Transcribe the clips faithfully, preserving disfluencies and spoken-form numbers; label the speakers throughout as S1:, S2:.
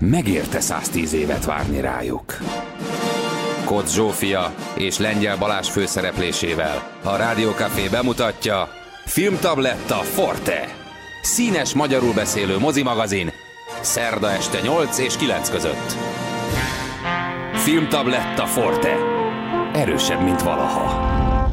S1: megérte száztíz évet várni rájuk. Koch Zsófia és Lengyel Balázs főszereplésével a Rádió Café bemutatja Filmtabletta Forte. Színes magyarul beszélő mozimagazin szerda este nyolc és kilenc között. Filmtabletta Forte. Erősebb, mint valaha.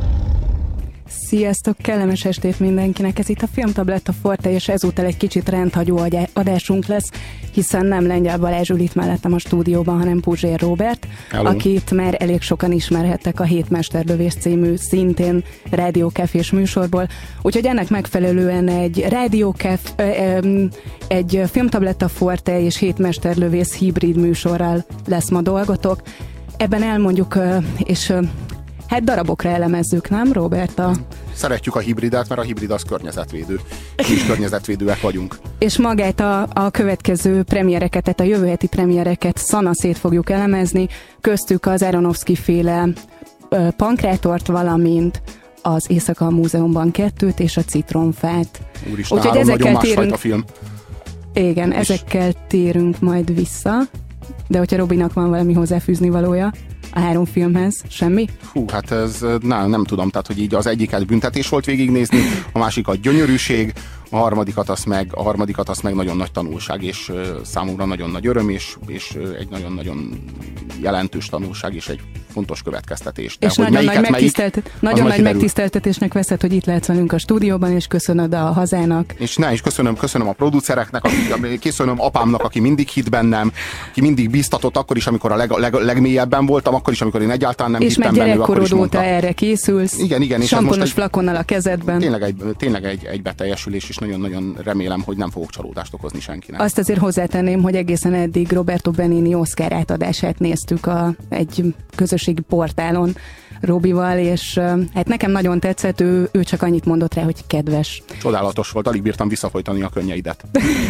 S2: Sziasztok, kellemes estét mindenkinek! Ez itt a Filmtabletta Forte, és ezúttal egy kicsit rendhagyó adásunk lesz, hiszen nem Lengyel Balázs ül itt mellettem a stúdióban, hanem Puzsér Róbert, Hello. Akit már elég sokan ismerhettek a Hét mesterlövész című szintén rádiókafés műsorból. Úgyhogy ennek megfelelően egy rádiókaf, egy Filmtabletta Forte és Hét mesterlövész hibrid műsorral lesz ma dolgotok. Ebben elmondjuk, és hát darabokra elemezzük, nem, Robert? A...
S3: Szeretjük a hibridet, mert a hibrid az környezetvédő. Mi is környezetvédőek vagyunk.
S2: És magát a, a következő premiereket, tehát a jövő heti premiereket szanaszét fogjuk elemezni, köztük az Aronofsky féle uh, Pankrátort, valamint az Éjszaka a Múzeumban kettőt és a Citromfát.
S3: Úristen, úgyhogy három nagyon másfajta film.
S2: Igen, és... ezekkel térünk majd vissza, de hogyha Robinak van valami hozzáfűzni valója a három filmhez, semmi?
S3: Hú, hát ez nem, nem tudom, tehát hogy így az egyiket büntetés volt végignézni, a másikat gyönyörűség, a harmadikat azt meg, a harmadikat azt meg nagyon nagy tanulság, és uh, számomra nagyon nagy öröm, és, és uh, egy nagyon-nagyon jelentős tanulság, és egy fontos következtetés.
S2: De és hogy nagyon, nagy, megtiszteltet, melyik, nagyon nagy megtiszteltetésnek veszed, hogy itt lehetsz velünk a stúdióban, és köszönöd a hazának.
S3: És ne, és köszönöm, köszönöm a producereknek, akik, köszönöm apámnak, aki mindig hitt bennem, aki mindig bíztatott, akkor is, amikor a leg, leg, legmélyebben voltam, akkor is, amikor én egyáltalán nem
S2: és
S3: hittem bennük, akkor is mondta.
S2: És meg erre készülsz.
S3: Igen, igen. És
S2: samponos flakonnal a kezedben.
S3: Tényleg egy, tényleg egy, egy beteljesülés, és nagyon-nagyon remélem, hogy nem fogok csalódást okozni senkinek.
S2: Azt azért hozzátenném, hogy egészen eddig Roberto Benigni Oscar átadását néztük a, egy közösségi portálon Robival, és hát nekem nagyon tetszett, ő, ő csak annyit mondott rá, hogy kedves.
S3: Csodálatos volt, alig bírtam visszafolytani a könnyeidet.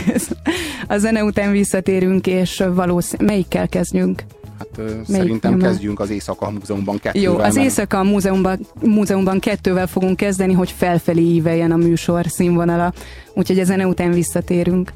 S2: A zene után visszatérünk, és valószínűleg melyikkel kezdjünk?
S3: Hát szerintem nyoma? Kezdjünk az Éjszaka a Múzeumban kettővel.
S2: Jó, az Éjszaka a Múzeumban, múzeumban kettővel fogunk kezdeni, hogy felfelé íveljen a műsor színvonala. Úgyhogy a zene után visszatérünk.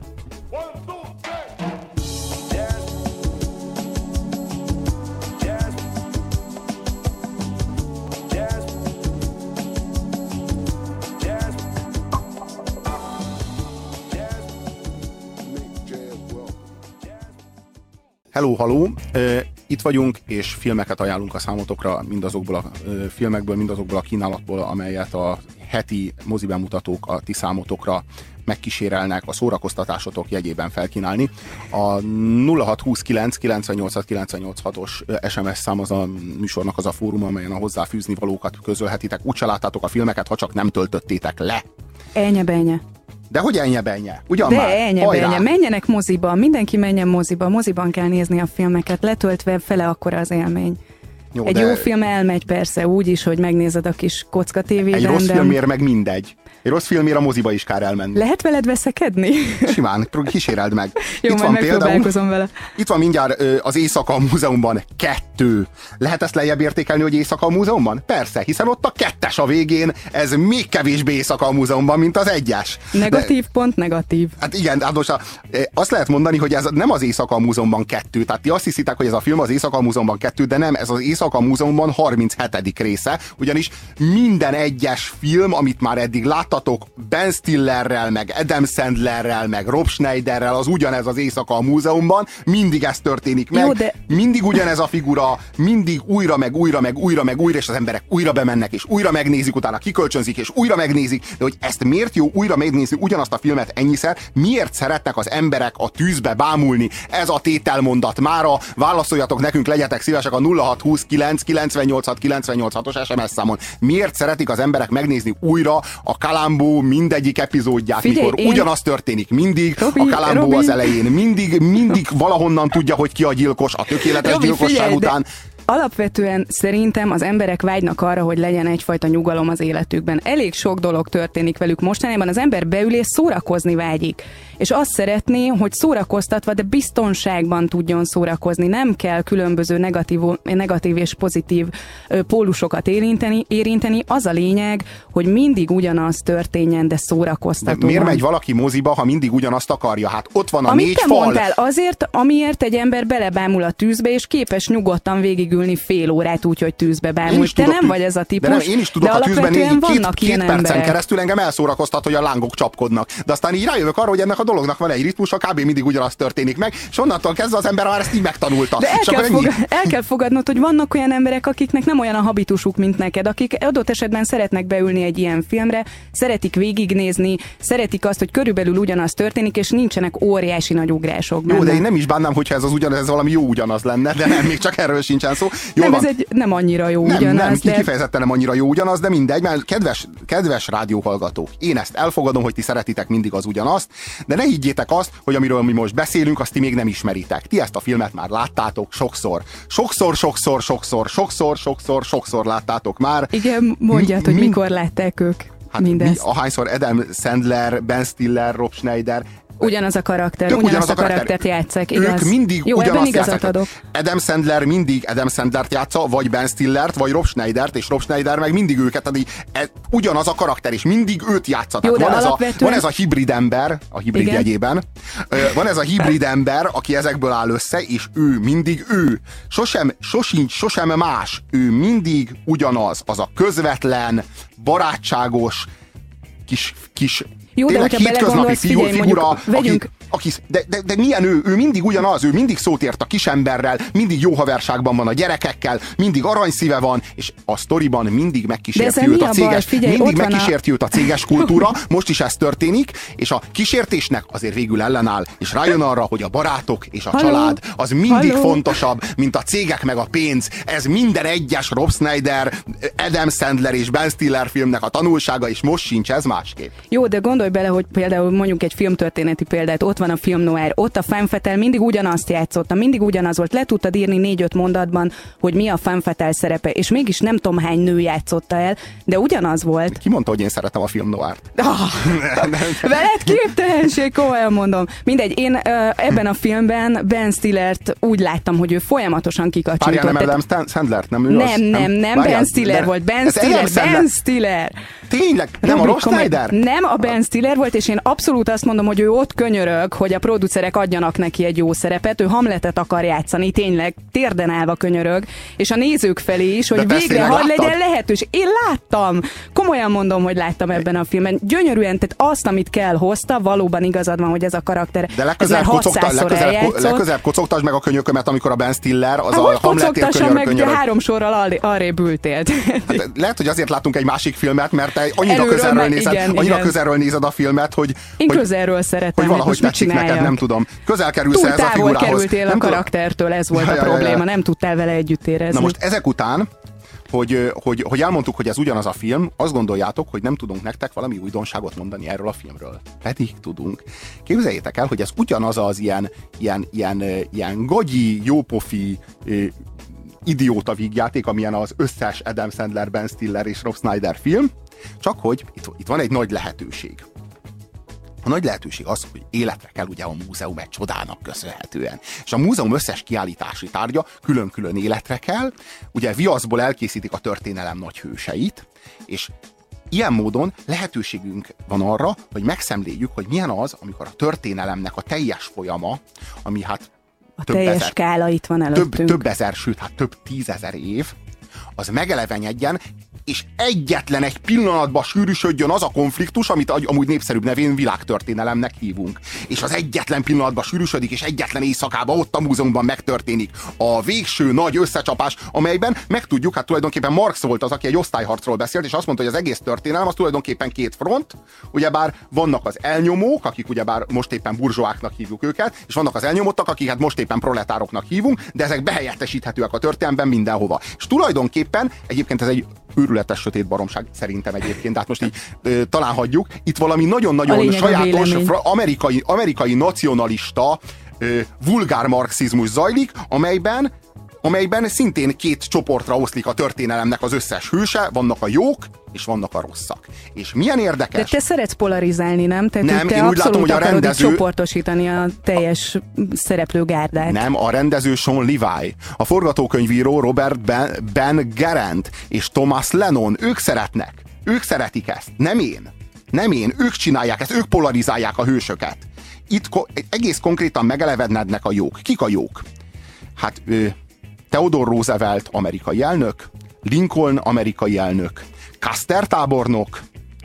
S3: Hello, halló! Itt vagyunk, és filmeket ajánlunk a számotokra, mindazokból a filmekből, mindazokból a kínálatból, amelyet a heti mozibemutatók a ti számotokra megkísérelnek a szórakoztatásotok jegyében felkínálni. A nulla hat huszonkilenc kilencvennyolc kilencvennyolc hatos es em es szám az a műsornak az a fórum, amelyen a hozzáfűzni valókat közölhetitek. Úgy se láttátok a filmeket, ha csak nem töltöttétek le.
S2: Elnye-benye.
S3: De hogy elnye-benye? Ugyan
S2: De
S3: már?
S2: elnye-benye. Menjenek moziba, mindenki menjen moziba, moziban kell nézni a filmeket, letöltve fele akkora az élmény. Jó, egy de... jó film elmegy persze úgy is, hogy megnézed a kis kocka tévében.
S3: Egy rossz de... filmért meg mindegy. Egy rossz filmért a moziba is kár elmenni.
S2: Lehet veled veszekedni?
S3: Simán, kíséreld meg.
S2: Jó, itt majd van megpróbálkozom vele.
S3: Itt van mindjárt az Éjszaka a Múzeumban kettő. Lehet ezt lejjebb értékelni, hogy Éjszaka a Múzeumban? Persze, hiszen ott a kettes a végén, ez még kevésbé Éjszaka a Múzeumban, mint az egyes.
S2: Negatív de... pont negatív.
S3: Hát igen, hát most azt lehet mondani, hogy ez nem az Éjszaka a Múzeumban kettő. Tehát ti azt hiszitek, hogy ez a film az Éjszaka a Múzeumban kettő, de nem, ez az Éjszaka a Múzeumban harminchetedik része, ugyanis minden egyes film, amit már eddig láttatok, Ben Stillerrel, meg Adam Sandlerrel, meg Rob Schneiderrel, az ugyanez az Éjszaka a Múzeumban, mindig ez történik meg, Jó, de... mindig ugyanez a figura, mindig újra, meg újra, meg újra, meg újra, és az emberek újra bemennek, és újra megnézik, utána kikölcsönzik, és újra megnézik, de hogy ezt miért jó újra megnézni ugyanazt a filmet ennyiszer, miért szeretnek az emberek a tűzbe bámulni? Ez a tételmondat mára, válaszoljatok nekünk, legyetek szívesek a nulla hat huszonkilenc kilencvennyolc kilencvennyolc hatos es em es számon. Miért szeretik az emberek megnézni újra a Columbo mindegyik epizódját, Figyelj, mikor én... ugyanaz történik mindig, Robi, a Columbo Robi. Az elején, mindig, mindig valahonnan tudja, hogy ki a gyilkos, a tökéletes Robi, gyilkosság figyelj, után.
S2: alapvetően szerintem az emberek vágynak arra, hogy legyen egyfajta nyugalom az életükben. Elég sok dolog történik velük mostanában, az ember beül és szórakozni vágyik. És azt szeretné, hogy szórakoztatva, de biztonságban tudjon szórakozni. Nem kell különböző negatív, negatív és pozitív pólusokat érinteni, érinteni. Az a lényeg, hogy mindig ugyanaz történjen, de szórakoztatóan.
S3: De miért megy valaki moziba, ha mindig ugyanazt akarja? Hát ott van a
S2: Amit
S3: négy
S2: te
S3: fal.
S2: mondtál, azért, amiért egy ember belebámul a tűzbe, és képes nyugodtan végigülni fél órát úgy, hogy tűzbe bámul. Te nem vagy ez a típus.
S3: De nem, én is tudok
S2: de
S3: a tűzben négy, két, két percen
S2: emberek.
S3: keresztül engem elszórakoztat, hogy a lángok csapkodnak. De aztán így rájövök arra, hogy ennek a dolognak van egy ritmusa, kb. Mindig ugyanaz történik meg, és onnantól kezdve az ember már ezt így megtanulta.
S2: De el,
S3: és
S2: kell,
S3: ennyi...
S2: fog, el kell fogadnod, hogy vannak olyan emberek, akiknek nem olyan a habitusuk, mint neked, akik adott esetben szeretnek beülni egy ilyen filmre, szeretik végignézni, szeretik azt, hogy körülbelül ugyanaz történik, és nincsenek óriási nagy ugrások benne.
S3: Jó, de én nem is bánnám, hogyha ez az ugyanaz, ez valami jó ugyanaz lenne, de nem, még csak erről sincsen szó. Jó
S2: nem,
S3: van.
S2: ez egy nem annyira jó
S3: nem,
S2: ugyanaz.
S3: Nem,
S2: de...
S3: kifejezetten nem annyira jó ugyanaz, de mindegy, mert kedves, kedves rádióhallgatók, én ezt elfogadom, hogy ti szeretitek mindig az ugyanazt, de ne higgyétek azt, hogy amiről mi most beszélünk, azt ti még nem ismeritek. Ti ezt a filmet már láttátok sokszor. Sokszor, sokszor, sokszor, sokszor, sokszor, sokszor láttátok már.
S2: Igen, mondjad, mi, hogy mi, mikor látták ők
S3: hát
S2: mindezt.
S3: Mi, ahányszor Adam Sandler, Ben Stiller, Rob Schneider,
S2: ugyanaz a karakter, ugyanaz ugyanaz a karaktert játsszák, igaz?
S3: Ők mindig
S2: Jó,
S3: ugyanazt játsszák.
S2: Adok.
S3: Adam Sandler mindig Adam Sandlert játsza, vagy Ben Stillert, vagy Rob Schneidert, és Rob Schneider meg mindig őket, tehát így, e, ugyanaz a karakter, és mindig őt játsza. Jó, van, alapvetően... ez a, van ez a hibrid ember, a hibrid igen. jegyében, van ez a hibrid ember, aki ezekből áll össze, és ő mindig ő. Sosem, sosincs, sosem más. Ő mindig ugyanaz. Az a közvetlen, barátságos, kis, kis
S2: jó,
S3: tényleg
S2: de
S3: hétköznapi
S2: figyelj,
S3: figura,
S2: mondjuk, vegyünk...
S3: aki, aki, de, de, de milyen ő? Ő mindig ugyanaz, ő mindig szót ért a kisemberrel, mindig jó haverságban van a gyerekekkel, mindig aranyszíve van, és a sztoriban mindig megkísérti őt a, a céges, figyelj, mindig megkísérti a... őt a céges kultúra, most is ez történik, és a kísértésnek azért végül ellenáll, és rájön arra, hogy a barátok és a Halló. család az mindig Halló. fontosabb, mint a cégek meg a pénz. Ez minden egyes Rob Schneider, Adam Sandler és Ben Stiller filmnek a tanulsága, és most sincs ez másképp.
S2: Jó, de gondolj bele, hogy például mondjuk egy filmtörténeti példát, ott van a film noir, ott a femme fatale mindig ugyanazt játszotta, mindig ugyanaz volt, le tudtad írni négy-öt mondatban, hogy mi a femme fatale szerepe, és mégis nem tudom hány nő játszotta el, de ugyanaz volt.
S3: Ki mondta, hogy én szeretem a film noirt?
S2: Oh, veled képtelenség, komolyan mondom. Mindegy, én uh, ebben a filmben Ben Stillert úgy láttam, hogy ő folyamatosan kikacsintott.
S3: Párjál, nem Adam Sandlert, nem ő
S2: nem,
S3: az?
S2: Nem, nem, nem Ben Stiller volt, Ben Stiller, Ben Stiller.
S3: Tényleg? Nem a Rob Schneider?
S2: Nem a Ben Stiller volt, és én abszolút azt mondom, hogy ő ott könyörög, hogy a producerek adjanak neki egy jó szerepet, ő Hamletet akar játszani, tényleg térden állva könyörög, és a nézők felé is, hogy végre hadd legyen lehetőség. Én láttam, komolyan mondom, hogy láttam ebben a filmben. Gyönyörűen, tehát azt, amit kell hozta, valóban igazad van, hogy ez a karakter
S3: de legközelebb, kocogta, legközelebb, legközelebb kocogtasd meg a könyökömet, amikor a Ben Stiller az hát, a Hamletért könyörög,
S2: meg
S3: könyörög.
S2: három sorral arrébb ültél.
S3: Hát, lehet, hogy azért látunk egy másik filmet, mert te annyira Előről közelről, meg, nézed, igen, annyira igen. közelről nézed a filmet, hogy
S2: én
S3: hogy,
S2: közelről szeretem.
S3: Hogy valahogy tetszik neked, nem tudom. Közel kerülsz ez a figurához.
S2: Túl kerültél
S3: nem
S2: a karaktertől, ez volt ja, a probléma, ja, ja. nem tudtál vele együtt érezni.
S3: Na most ezek után, hogy, hogy, hogy elmondtuk, hogy ez ugyanaz a film, azt gondoljátok, hogy nem tudunk nektek valami újdonságot mondani erről a filmről. Pedig tudunk. Képzeljétek el, hogy ez ugyanaz az ilyen, ilyen, ilyen, ilyen gagyi, jópofi, idióta vígjáték, amilyen az összes Adam Sandler, Ben Stiller és Rob Schneider film, csak hogy itt, itt van egy nagy lehetőség. A nagy lehetőség az, hogy életre kell ugye a múzeum egy csodának köszönhetően. És a múzeum összes kiállítási tárgya külön-külön életre kell, ugye viaszból elkészítik a történelem nagy hőseit, és ilyen módon lehetőségünk van arra, hogy megszemléljük, hogy milyen az, amikor a történelemnek a teljes folyama, ami hát
S2: a teljes ezer, skála itt van előttünk.
S3: Több, több ezer, sőt, hát több tízezer év, az megelevenjedjen, és egyetlen egy pillanatban sűrűsödjön az a konfliktus, amit amúgy népszerűbb nevén világtörténelemnek hívunk. És az egyetlen pillanatban sűrűsödik, és egyetlen éjszakában ott a múzeumban megtörténik a végső nagy összecsapás, amelyben megtudjuk, hát tulajdonképpen Marx volt az, aki egy osztályharcról beszélt, és azt mondta, hogy az egész történelem az tulajdonképpen két front, ugyebár vannak az elnyomók, akik ugyebár most éppen burzsóáknak hívjuk őket, és vannak az elnyomottak, akiket most éppen proletároknak hívunk, de ezek behelyettesíthetőek a történelemben mindenhova. És tulajdonképpen egyébként ez egy őrületes sötét baromság szerintem egyébként, tehát most így ö, talán hagyjuk. Itt valami nagyon-nagyon sajátos amerikai, amerikai nacionalista ö, vulgár marxizmus zajlik, amelyben amelyben szintén két csoportra oszlik a történelemnek az összes hőse, vannak a jók, és vannak a rosszak. És milyen érdekes...
S2: De te szeretsz polarizálni, nem? Tehát
S3: nem,
S2: te
S3: én úgy látom, hogy a rendező...
S2: csoportosítani a teljes szereplőgárdát.
S3: Nem, a rendező Sean Levi, a forgatókönyvíró Robert Ben, Ben Garant és Thomas Lennon, ők szeretnek. Ők szeretik ezt. Nem én. Nem én. Ők csinálják ezt, ők polarizálják a hősöket. Itt ko- egész konkrétan megelevenednek a jók. Kik a jók? Hát ő, Theodore Roosevelt amerikai elnök, Lincoln amerikai elnök, Custer tábornok,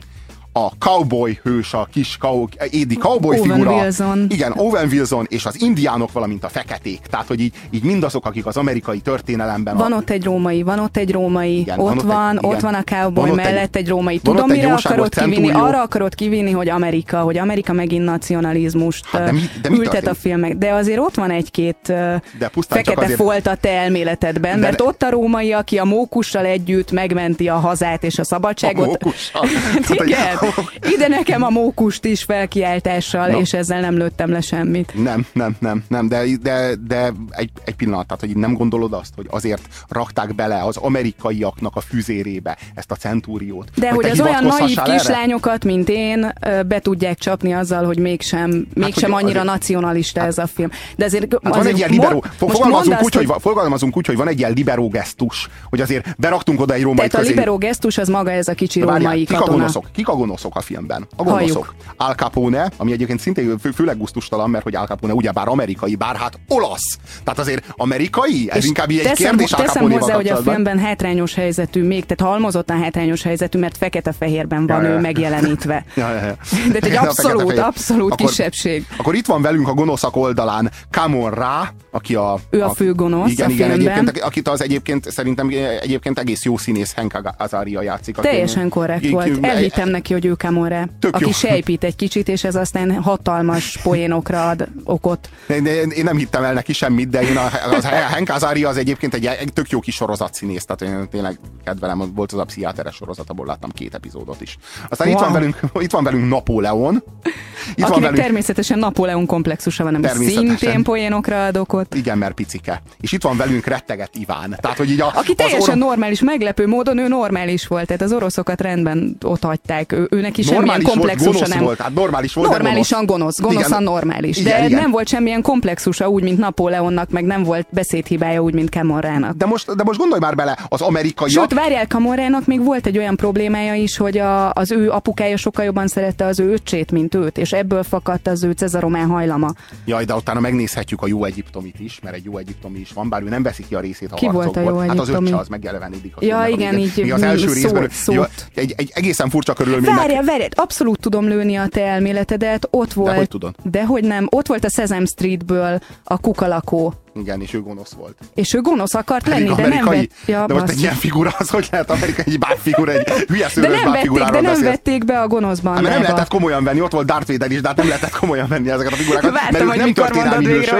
S3: a cowboy hős, a kis cow, édi cowboy
S2: Owen
S3: figura.
S2: Wilson.
S3: Igen, Owen Wilson és az indiánok, valamint a feketék. Tehát, hogy így, így mindazok, akik az amerikai történelemben...
S2: Van a... ott egy római, van ott egy római, igen, ott, van, van, egy, ott van a cowboy van mellett egy, egy római. Tudom, mire akarod kivinni? Arra akarod kivinni, hogy Amerika, hogy Amerika megint nacionalizmust hát, de mi, de ültet a filmek. De azért ott van egy-két fekete azért... folt a te elméletedben, de... mert ott a római, aki a mókussal együtt megmenti a hazát és a szabadságot.
S3: A mókussal?
S2: Igen. Ide nekem a mókust is felkiáltással, no. És ezzel nem lőttem le semmit.
S3: Nem, nem, nem, nem, de, de, de egy, egy pillanat, tehát hogy nem gondolod azt, hogy azért rakták bele az amerikaiaknak a füzérébe ezt a centúriót.
S2: De hogy, hogy az olyan naív kislányokat, mint én, be tudják csapni azzal, hogy mégsem, mégsem hát, annyira azért, nacionalista hát, ez a film. De azért,
S3: hát azért van egy ilyen liberó, fogalmazunk úgy, hogy, fogalmazunk úgy, hogy van egy ilyen liberó gesztus, hogy azért beraktunk oda egy római
S2: közé. Tehát
S3: közé.
S2: a liberó gesztus az maga ez a kicsi római
S3: katona. Kik a gonoszok? Kik a gonoszok a filmben? A gonoszok. Al Capone, ami egyébként szintén fő, főleg gusztustalan, mert hogy Al Capone ugyebár amerikai, bár hát olasz. Tehát azért amerikai? Ez és inkább egy
S2: teszem,
S3: kérdés Al Capone-val
S2: hozzá, hogy a filmben hátrányos helyzetű, még, tehát halmozottan hátrányos helyzetű, mert fekete-fehérben van ja, ő ja. megjelenítve. Ja, ja, ja. De egy abszolút, abszolút akkor, kisebbség.
S3: Akkor itt van velünk a gonoszak oldalán Kamon Ra, aki a...
S2: Ő a, a fő gonosz igen, a igen, filmben.
S3: Egyébként, akit az egyébként szerintem egyébként egész jó színész Hank Azaria játszik.
S2: Teljesen korrekt volt. Elhittem neki, hogy ő Kamon Ra, aki sejpít egy kicsit, és ez aztán hatalmas poénokra ad okot.
S3: Én, én nem hittem el neki semmit, de én a, az Hank Azaria az egyébként egy, egy tök jó kis sorozatszínész, tehát én tényleg kedvelem, volt az a pszichiáteres sorozat, abból láttam két epizódot is. Aztán wow. itt, van velünk, itt van velünk Napóleon.
S2: Itt Akinek velünk... természetesen Napóleon komplexusa van, nem szintén poénokra ad okot.
S3: Igen, mert picike. És itt van velünk retteget Iván. Tehát, hogy így a,
S2: Aki teljesen
S3: orosz...
S2: normális, meglepő módon ő normális volt, tehát az oroszokat rendben ott hagyták. Ő, ő neki semmilyen komplexusa nem
S3: volt. Hát normális volt,
S2: normálisan gonosz, gonoszan igen, normális. Igen, de igen. nem volt semmilyen komplexusa úgy, mint Napóleonnak, meg nem volt beszédhibája úgy, mint Kamon Rának.
S3: De most, de most gondolj már bele, az amerikaiak...
S2: Sőt, várjál, Kamon Rának még volt egy olyan problémája is, hogy a, az ő apukája sokkal jobban szerette az ő öccsét, mint őt, és ebből fakadt az ő cezaromán hajlama.
S3: Jaj, de utána megnézhetjük a Jó Egyiptomit is, mert egy Jó Egyiptomi is van, bár ő nem veszi ki a részét a
S2: Ki volt a Jó Egyiptomi?
S3: Hát az öccse az megjelenítik.
S2: Ja, igen, így
S3: mi az első szót, részben, szót. Egy, egy egészen furcsa körülménynek.
S2: Várjál, várjál, abszolút tudom lőni a te elméletedet, ott volt.
S3: Dehogy tudod.
S2: Dehogy nem, ott volt a Sesame Streetből a kukalakó.
S3: Igen, és ő gonosz volt.
S2: És ő gonosz akart lenni, de
S3: amerikai,
S2: nem vett...
S3: Ja, de most egy ilyen figura, az hogy lehet amerikai, egy bábfigura, egy hülye szőrös bábfiguráról
S2: De nem beszélsz. vették be a gonoszban.
S3: Hát, nem lehetett komolyan venni, ott volt Darth Vader is, de hát nem lehetett komolyan venni ezeket a figurákat.
S2: Vártam, mert ők nem történelmi hősök.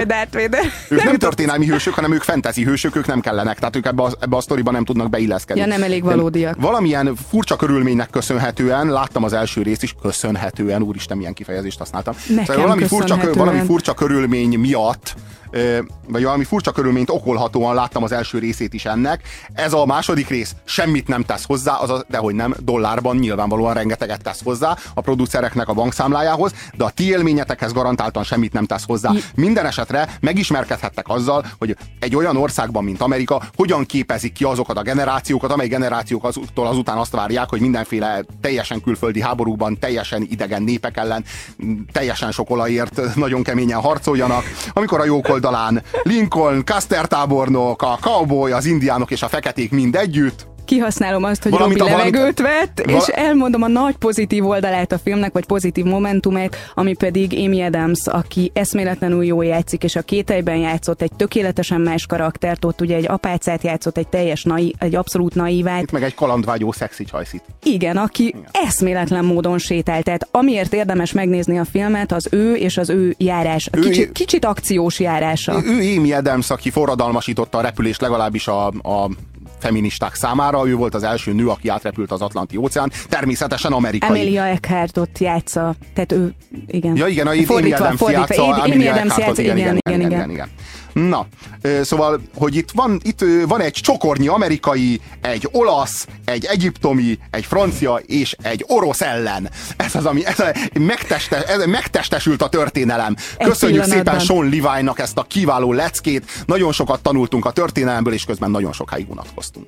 S3: Ők nem történelmi hősök, hanem ők fantasy hősök, ők nem kellenek. Tehát ők ebbe a, ebbe a sztoriba nem tudnak beilleszkedni.
S2: Ja, nem elég valódiak.
S3: Valamilyen furcsa körülménynek köszönhetően, láttam az első részt is, köszönhetően, úristen, milyen kifejezést használtam.
S2: Nekem
S3: valami furcsa, valami furcsa körülmény miatt vagy valami furcsa körülményt okolhatóan láttam az első részét is ennek. Ez a második rész semmit nem tesz hozzá, azaz, dehogy nem, dollárban nyilvánvalóan rengeteget tesz hozzá a producereknek a bankszámlájához, de a ti élményetekhez garantáltan semmit nem tesz hozzá. Minden esetre megismerkedhettek azzal, hogy egy olyan országban, mint Amerika, hogyan képezik ki azokat a generációkat, amely generációk aztól azután azt várják, hogy mindenféle teljesen külföldi háborúkban, teljesen idegen népek ellen, teljesen sok olajért nagyon keményen harcoljanak. Amikor a jók oldalán Lincoln, Custer tábornok, a cowboy, az indiánok és a feketék mind együtt.
S2: Kihasználom azt, hogy Robi levegőt vett, és elmondom a nagy pozitív oldalát a filmnek, vagy pozitív momentumát, ami pedig Amy Adams, aki eszméletlenül jól játszik, és a Kételyben játszott egy tökéletesen más karaktert, ott ugye egy apácát játszott, egy teljes nai, egy abszolút naívát.
S3: Itt meg egy kalandvágyó szexi csajszit.
S2: Igen, aki Igen. eszméletlen módon sétál. Tehát amiért érdemes megnézni a filmet, az ő és az ő járás. Kicsit, ő, kicsit akciós járása.
S3: Ő Amy Adams, aki forradalmasította a repülést legalábbis a, a feministák számára. Ő volt az első nő, aki átrepült az Atlanti óceán. Természetesen amerikai.
S2: Emilia Eckhartot játsza. Tehát ő, igen.
S3: Ja, igen, a Amy Adams játsza. Amy Adams játsza. Igen, igen, igen, igen, igen, igen. Na, szóval, hogy itt van, itt van egy csokornyi amerikai, egy olasz, egy egyiptomi, egy francia és egy orosz ellen. Ez az, ami ez a, megteste, ez, megtestesült a történelem. Köszönjük szépen Sean Levine-nak ezt a kiváló leckét. Nagyon sokat tanultunk a történelemből, és közben nagyon sokáig unatkoztunk.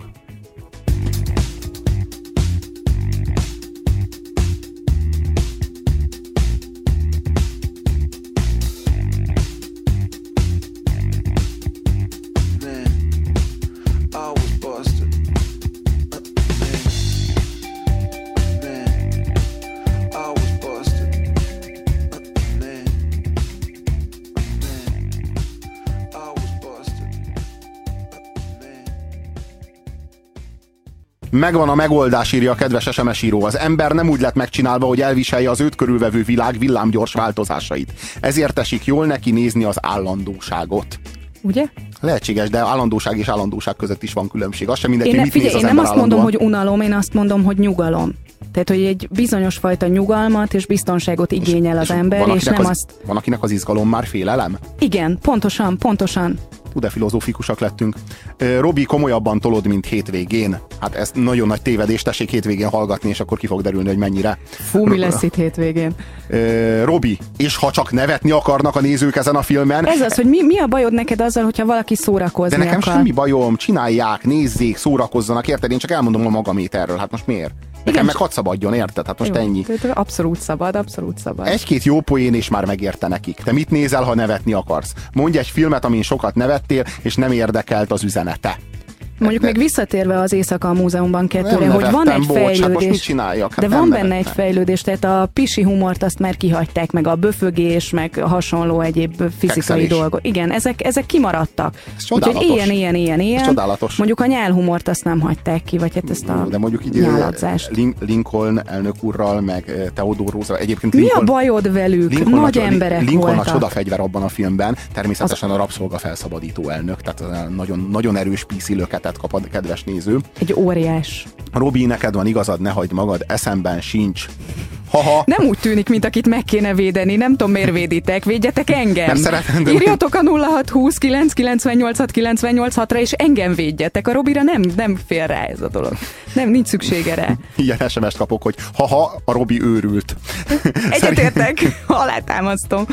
S3: Megvan a megoldás, írja a kedves es em es író. Az ember nem úgy lett megcsinálva, hogy elviselje az őt körülvevő világ villámgyors változásait. Ezért esik jól neki nézni az állandóságot.
S2: Ugye?
S3: Lehetséges, de állandóság és állandóság között is van különbség. Az sem mindegy, hogy mit
S2: figyelj,
S3: néz az
S2: én
S3: ember
S2: nem azt
S3: állandóan.
S2: mondom, hogy unalom, én azt mondom, hogy nyugalom. Tehát, hogy egy bizonyos fajta nyugalmat és biztonságot igényel az és ember, és nem
S3: az,
S2: azt...
S3: Van, akinek az izgalom már félelem?
S2: Igen, pontosan, pontosan.
S3: Hú, de filozófikusak lettünk. Robi, komolyabban tolod, mint hétvégén. Hát ez nagyon nagy tévedés, tessék hétvégén hallgatni, és akkor ki fog derülni, hogy mennyire.
S2: Fú, mi lesz itt hétvégén?
S3: Robi, és ha csak nevetni akarnak a nézők ezen a filmen...
S2: Ez az, hogy mi, mi a bajod neked azzal, hogyha valaki szórakozni
S3: De nekem
S2: akar?
S3: semmi bajom, csinálják, nézzék, szórakozzanak, érted? Én csak elmondom a magamét erről, hát most miért? Nekem igen, meg hadd szabadjon, érted? Hát most jó, ennyi.
S2: Abszolút szabad, abszolút szabad.
S3: Egy-két jó poén és már megérte nekik. Te mit nézel, ha nevetni akarsz? Mondj egy filmet, amin sokat nevettél, és nem érdekelt az üzenete.
S2: Mondjuk még visszatérve az Éjszaka a Múzeumban kettőre, hogy van egy
S3: bocs,
S2: fejlődés.
S3: Hát most mit csináljak? Hát
S2: de van benne
S3: nevettem.
S2: egy fejlődés, tehát a pisi humort azt már kihagyták, meg a böfögés, meg hasonló egyéb fizikai
S3: Kekszelés.
S2: dolgok. Igen, ezek, ezek kimaradtak.
S3: Úgyhogy
S2: ilyen, ilyen, ilyen, ilyen.
S3: Csodálatos.
S2: Mondjuk a nyálhumort azt nem hagyták ki, vagy hát ezt a
S3: de mondjuk így
S2: nyáladzást.
S3: Lincoln elnök úrral, meg Theodore Roosevelt. Egyébként
S2: mi
S3: Lincoln,
S2: a bajod velük?
S3: Lincoln
S2: Nagy
S3: a,
S2: emberek
S3: Lincoln
S2: voltak.
S3: a csodafegyver abban a filmben, természetesen az... a rabszolga felszabadító elnök, tehát nagyon, nagyon erős píszi löketet kap a kedves néző.
S2: Egy óriás.
S3: Robi, neked van igazad, ne hagyd magad, eszemben sincs. Haha.
S2: Nem úgy tűnik, mint akit meg kéne védeni, nem tudom, miért véditek, védjetek engem.
S3: Nem szeretem, de...
S2: Írjatok a nulla hat húsz kilenc kilencvennyolc hat kilencvennyolc hatra, és engem védjetek. A Robira nem, nem fél rá ez a dolog. Nem, nincs szüksége rá.
S3: Ilyen es em es-t kapok, hogy haha, a Robi őrült.
S2: Egyetértek, alátámasztom.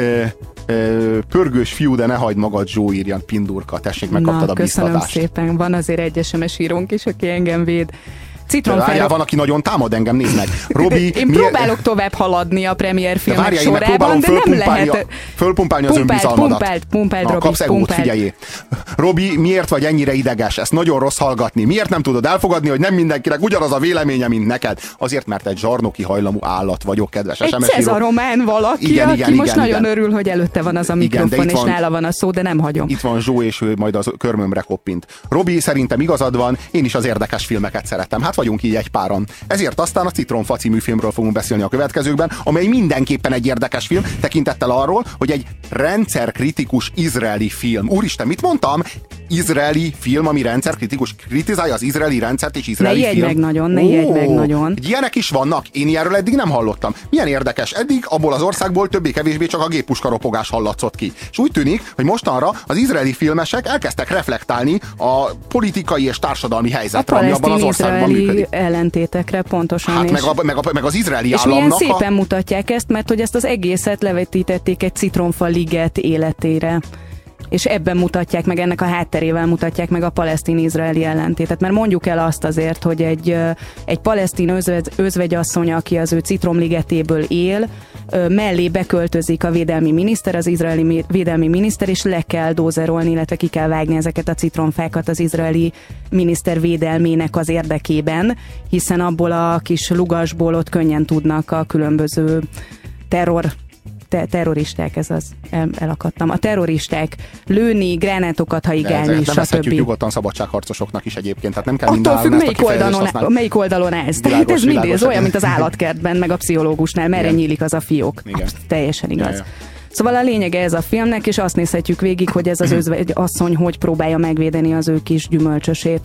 S3: Pörgős fiú, de ne hagyd magad, Zsó, írjan Pindurka. Tessék, megkaptad
S2: Na,
S3: a biztatást.
S2: köszönöm szépen. Van azért egy es em es írónk is, aki engem véd. Citromfára...
S3: Van, aki nagyon támad engem, nézd meg. Robi,
S2: én
S3: miért...
S2: próbálok tovább haladni a premier filmek
S3: várjál,
S2: sorában, de nem lehet...
S3: Fölpumpálni az
S2: pumpált,
S3: önbizalmadat.
S2: Pumpált, pumpált,
S3: Na,
S2: Robi,
S3: kapsz egót,
S2: pumpált.
S3: figyeljé. Robi, miért vagy ennyire ideges? Ezt nagyon rossz hallgatni. Miért nem tudod elfogadni, hogy nem mindenkinek ugyanaz a véleménye, mint neked? Azért, mert egy zsarnoki hajlamú állat vagyok, kedves es em es író.
S2: Egy cezaromán valaki,
S3: igen,
S2: aki
S3: igen,
S2: most
S3: igen,
S2: nagyon
S3: igen.
S2: örül, hogy előtte van az a mikrofon, igen, és van, nála van a szó, de nem hagyom.
S3: Itt van Zsó, és ő majd az körmömre koppint. Robi, szerintem igazad van, én is az érdekes filmeket szeretem. Hát vagyunk így egy páran. Ezért aztán a Citromfa című filmről fogunk beszélni a következőkben, amely mindenképpen egy érdekes film, tekintettel arról, hogy egy rendszerkritikus izraeli film. Úristen, mit mondtam? Izraeli film, ami rendszerkritikus, kritizálja az izraeli rendszert és izraeli
S2: ne
S3: film.
S2: Ne meg nagyon, ne jegy meg nagyon.
S3: Ilyenek is vannak, én ilyenről eddig nem hallottam. Milyen érdekes, eddig abból az országból többé-kevésbé csak a géppuska ropogás hallatszott ki. És úgy tűnik, hogy mostanra az izraeli filmesek elkezdtek reflektálni a politikai és társadalmi helyzetre, ami abban az országban működik.
S2: ellentétekre pontosan.
S3: Hát meg, a, meg, a, meg az izraeli
S2: és
S3: államnak.
S2: És milyen szépen a... mutatják ezt, mert hogy ezt az egészet levetítették egy Citromfa liget életére. És ebben mutatják meg, ennek a hátterével mutatják meg a palesztin-izraeli ellentétet. Mert mondjuk el azt azért, hogy egy, egy palesztin özvegy, özvegyasszony, aki az ő citromligetéből él, mellé beköltözik a védelmi miniszter, az izraeli védelmi miniszter, és le kell dózerolni, illetve ki kell vágni ezeket a citromfákat az izraeli miniszter védelmének az érdekében, hiszen abból a kis lugasból ott könnyen tudnak a különböző terror Te- terroristák, ez az, el, elakadtam. A terroristák lőni, gránátokat haigálni, stb.
S3: Nevezhetjük nyugodtan szabadságharcosoknak is egyébként, tehát nem kell
S2: attól függ, melyik oldalon,
S3: használni.
S2: melyik oldalon ez. Tehát ez mindig, ez olyan, mint az állatkertben, meg a pszichológusnál, merre igen. nyílik az a fiók. Absz, teljesen igaz. Ja, ja. Szóval a lényege ez a filmnek, és azt nézhetjük végig, hogy ez az özvegy asszony hogy próbálja megvédeni az ő kis gyümölcsösét.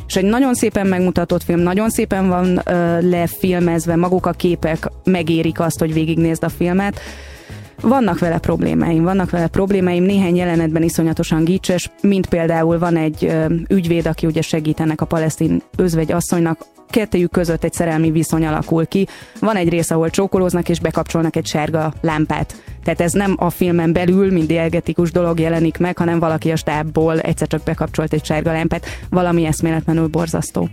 S2: És egy nagyon szépen megmutatott film, nagyon szépen van uh, lefilmezve, maguk a képek megérik azt, hogy végignézd a filmet. Vannak vele problémáim, vannak vele problémáim, néhány jelenetben iszonyatosan gicses, mint például van egy ö, ügyvéd, aki ugye segít ennek a palesztin özvegy asszonynak, kettőjük között egy szerelmi viszony alakul ki. Van egy rész, ahol csókolóznak és bekapcsolnak egy sárga lámpát. Tehát ez nem a filmen belül, mint diegetikus dolog jelenik meg, hanem valaki a stábból egyszer csak bekapcsolt egy sárga lámpát. Valami eszméletlenül borzasztó.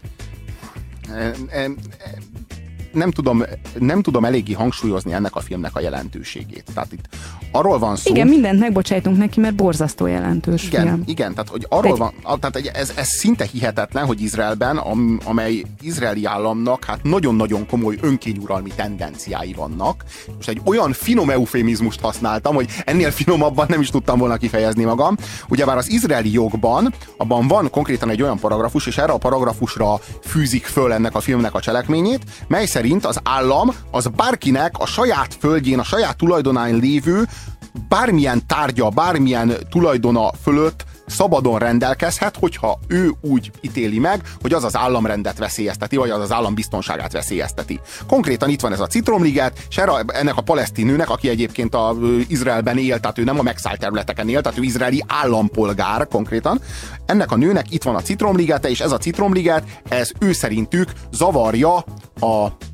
S3: Nem tudom, nem tudom eléggé hangsúlyozni ennek a filmnek a jelentőségét. Tehát itt arról van szó...
S2: Igen, mindent megbocsájtunk neki, mert borzasztó jelentős
S3: igen,
S2: film.
S3: Igen, tehát hogy arról van, tehát ez, ez szinte hihetetlen, hogy Izraelben, amely izraeli államnak hát nagyon-nagyon komoly önkényuralmi tendenciái vannak. Most egy olyan finom eufémizmust használtam, hogy ennél finomabban nem is tudtam volna kifejezni magam. Ugyebár az izraeli jogban, abban van konkrétan egy olyan paragrafus, és erre a paragrafusra fűzik föl ennek a filmnek a cselekményét, mely szerint az állam az bárkinek a saját földjén, a saját tulajdonán lévő bármilyen tárgya, bármilyen tulajdona fölött szabadon rendelkezhet, hogyha ő úgy ítéli meg, hogy az az államrendet veszélyezteti, vagy az az állam biztonságát veszélyezteti. Konkrétan itt van ez a Citromliget, és erre, ennek a palesztin nőnek, aki egyébként a Izraelben él, tehát ő nem a megszállt területeken él, tehát ő izraeli állampolgár konkrétan. Ennek a nőnek itt van a Citromligete, és ez a Citromliget, ez ő szerintük zavarja a,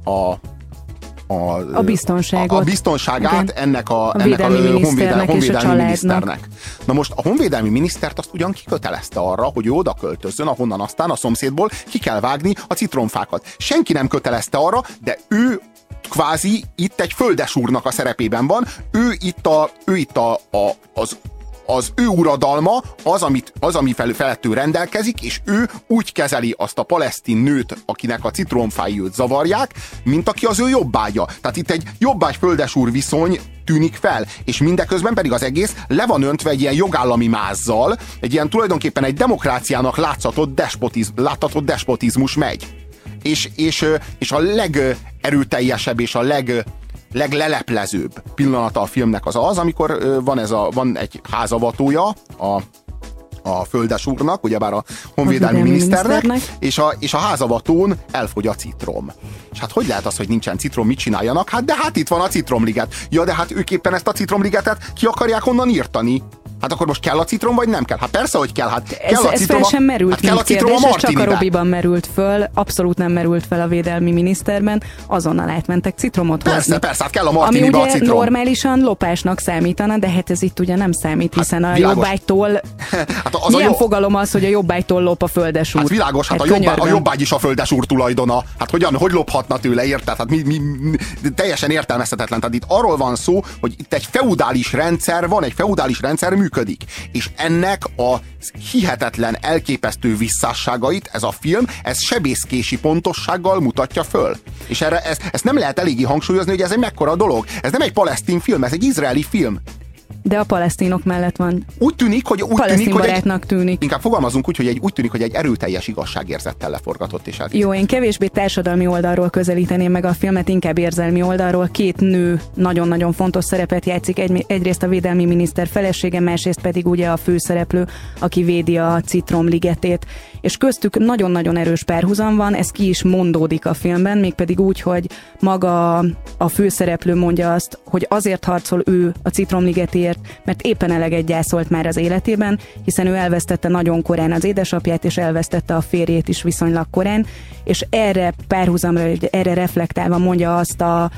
S3: a A,
S2: a biztonságot.
S3: A, a biztonságát igen. ennek a,
S2: a
S3: ennek a honvédelmi, honvédelmi
S2: miniszternek.
S3: Na most a honvédelmi minisztert azt ugyan kikötelezte arra, hogy ő oda költözzön, ahonnan aztán a szomszédból ki kell vágni a citromfákat. Senki nem kötelezte arra, de ő kvázi itt egy földesúrnak a szerepében van. Ő itt, a, ő itt a, a, az az ő uradalma, az, amit, az ami fel, felett ő rendelkezik, és ő úgy kezeli azt a palesztin nőt, akinek a citromfái őt zavarják, mint aki az ő jobbágya. Tehát itt egy jobbágy-földesúr viszony tűnik fel, és mindeközben pedig az egész le van öntve egy ilyen jogállami mázzal, egy ilyen tulajdonképpen egy demokráciának látszatott despotizm, láttatott despotizmus megy. És, és, és a legerőteljesebb és a leg legleleplezőbb pillanata a filmnek az az, amikor van, ez a, van egy házavatója a, a földesúrnak, ugyebár a honvédelmi miniszternek, miniszternek. És, a, és a házavatón elfogy a citrom. És hát hogy lehet az, hogy nincsen citrom, mit csináljanak? Hát de hát itt van a Citromliget. Ja, de hát ők éppen ezt a Citromligetet ki akarják onnan írtani. Hát akkor most kell a citrom, vagy nem kell? Hát persze, hogy kell. Hát kell
S2: ez,
S3: a
S2: ez
S3: citrom,
S2: fel sem merült,
S3: hát kell a citrom
S2: kérdés,
S3: a
S2: és csak a Robiban merült föl, abszolút nem merült fel a védelmi miniszterben, azonnal átmentek citromot
S3: persze,
S2: hozni.
S3: Persze, persze, hát kell a Martiniba
S2: ami ugye
S3: a citrom.
S2: normálisan lopásnak számítana, de hát ez itt ugye nem számít, hiszen hát, a jobbágytól hát az milyen a jó... fogalom az, hogy a jobbágytól lop a földesúr?
S3: Hát világos, hát, hát a, jobbá, a jobbágy is a földesúr tulajdona. Hát hogyan, hogy lophatna tőle, érted? Hát mi, mi, mi, teljesen értelmezhetetlen. Tehát itt arról van szó, hogy itt egy feudális rendszer van, egy feudális rendszer működik. És ennek a hihetetlen, elképesztő visszásságait ez a film, ez sebészkési pontossággal mutatja föl. És erre ezt, ezt nem lehet eléggé hangsúlyozni, hogy ez egy mekkora dolog. Ez nem egy palesztin film, ez egy izraeli film.
S2: De a palesztinok mellett van.
S3: Úgy tűnik, hogy úgy tűnik, hogy egy,
S2: tűnik.
S3: Inkább fogalmazunk úgy, hogy egy, úgy tűnik, hogy egy erőteljes igazságérzettel leforgatott és elkészített.
S2: Jó, én kevésbé társadalmi oldalról közelíteném meg a filmet, inkább érzelmi oldalról. Két nő nagyon-nagyon fontos szerepet játszik. Egy, egyrészt a védelmi miniszter felesége, másrészt pedig ugye a főszereplő, aki védi a Citromligetét. És köztük nagyon-nagyon erős párhuzam van, ez ki is mondódik a filmben, mégpedig úgy, hogy maga a főszereplő mondja azt, hogy azért harcol ő a Citromligetért, mert éppen eleget gyászolt már az életében, hiszen ő elvesztette nagyon korán az édesapját, és elvesztette a férjét is viszonylag korán, és erre párhuzamra, erre reflektálva mondja azt a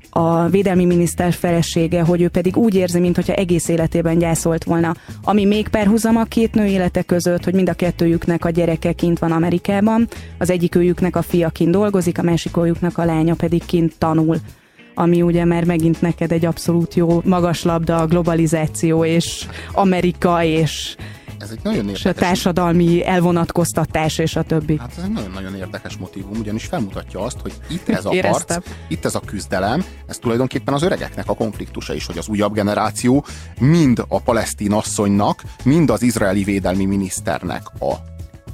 S2: a védelmi miniszter felesége, hogy ő pedig úgy érzi, mintha egész életében gyászolt volna. Ami még párhuzam a két nő élete között, hogy mind a kettőjüknek a gyereke kint van Amerikában, az egyik őjüknek a fia kint dolgozik, a másik őjüknek a lánya pedig kint tanul. Ami ugye már megint neked egy abszolút jó magaslabda, a globalizáció és Amerika és
S3: ez egy nagyon
S2: és a társadalmi elvonatkoztatás és a többi.
S3: Hát ez egy nagyon-nagyon érdekes motívum, ugyanis felmutatja azt, hogy itt ez a harc, itt ez a küzdelem, ez tulajdonképpen az öregeknek a konfliktusa is, hogy az újabb generáció mind a palesztin asszonynak, mind az izraeli védelmi miniszternek a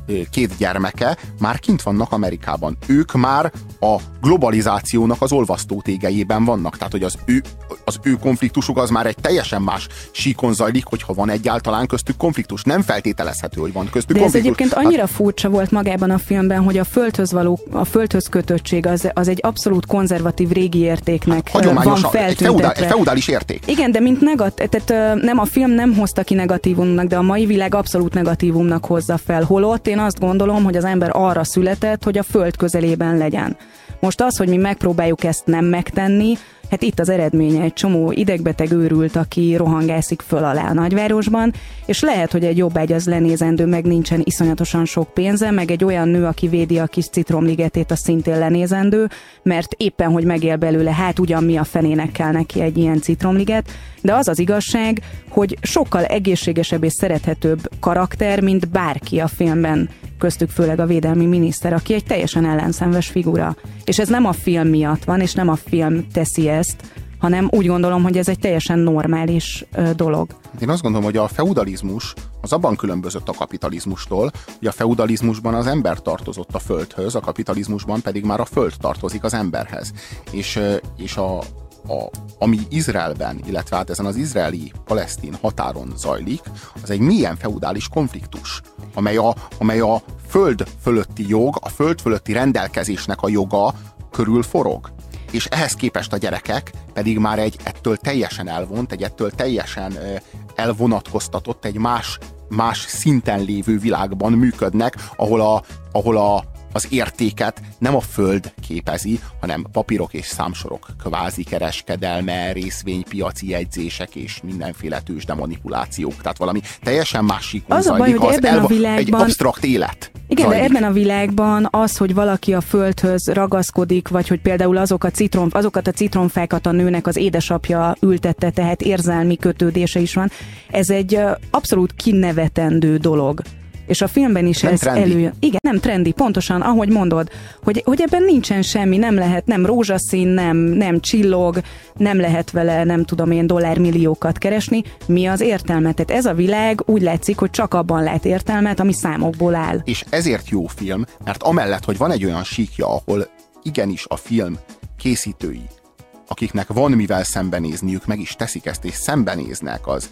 S3: két gyermeke már kint vannak Amerikában. Ők már a globalizációnak az olvasztótégelyében vannak. Tehát, hogy az ő, az ő konfliktusuk az már egy teljesen más síkon zajlik, hogyha van egyáltalán köztük konfliktus. Nem feltételezhető, hogy van köztük
S2: De
S3: konfliktus.
S2: De ez egyébként annyira hát, furcsa volt magában a filmben, hogy a földhöz való, a földhöz kötöttség az, az egy abszolút konzervatív régi értéknek hát, van feltüntetve.
S3: Egy, feudál, egy feudális érték.
S2: Igen, de mint negat, tehát nem a film nem hozta ki negatívumnak, de a mai világ abszolút negatívumnak hozza fel. Holott én azt gondolom, hogy az ember arra született, hogy a föld közelében legyen. Most az, hogy mi megpróbáljuk ezt nem megtenni, hát itt az eredménye egy csomó idegbeteg őrült, aki rohangászik föl alá a nagyvárosban, és lehet, hogy egy jobbágy az lenézendő, meg nincsen iszonyatosan sok pénze, meg egy olyan nő, aki védi a kis citromligetét, az szintén lenézendő, mert éppen, hogy megél belőle, hát ugyan mi a fenének kell neki egy ilyen citromliget, de az az igazság, hogy sokkal egészségesebb és szerethetőbb karakter, mint bárki a filmben, köztük főleg a védelmi miniszter, aki egy teljesen ellenszenves figura. És ez nem a film miatt van, és nem a film teszi ezt, hanem úgy gondolom, hogy ez egy teljesen normális ö, dolog.
S3: Én azt gondolom, hogy a feudalizmus az abban különbözött a kapitalizmustól, hogy a feudalizmusban az ember tartozott a földhöz, a kapitalizmusban pedig már a föld tartozik az emberhez. És, és a, a, ami Izraelben, illetve hát ezen az izraeli-palesztin határon zajlik, az egy milyen feudális konfliktus, amely a, amely a föld fölötti jog, a föld fölötti rendelkezésnek a joga körül forog. És ehhez képest a gyerekek pedig már egy ettől teljesen elvont, egy ettől teljesen elvonatkoztatott, egy más, más szinten lévő világban működnek, ahol, a, ahol a, az értéket nem a föld képezi, hanem papírok és számsorok, kvázi kereskedelme, részvénypiaci jegyzések és mindenféle tőzsde manipulációk. Tehát valami teljesen másik zajlik,
S2: az elva, világban...
S3: egy absztrakt élet.
S2: Igen,
S3: zajlik.
S2: De ebben a világban az, hogy valaki a földhöz ragaszkodik, vagy hogy például azok a citrom, azokat a citromfákat a nőnek az édesapja ültette, tehát érzelmi kötődése is van, ez egy abszolút kinevetendő dolog. És a filmben is nem ez előjön. Igen, nem trendi, pontosan, ahogy mondod, hogy, hogy ebben nincsen semmi, nem lehet, nem rózsaszín, nem, nem csillog, nem lehet vele, nem tudom én, dollármilliókat keresni. Mi az értelme? Tehát ez a világ úgy látszik, hogy csak abban lát értelmet, ami számokból áll.
S3: És ezért jó film, mert amellett, hogy van egy olyan síkja, ahol igenis a film készítői, akiknek van mivel szembenézniük, meg is teszik ezt, és szembenéznek az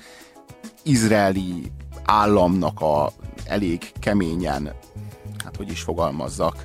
S3: izraeli államnak a elég keményen, hát hogy is fogalmazzak,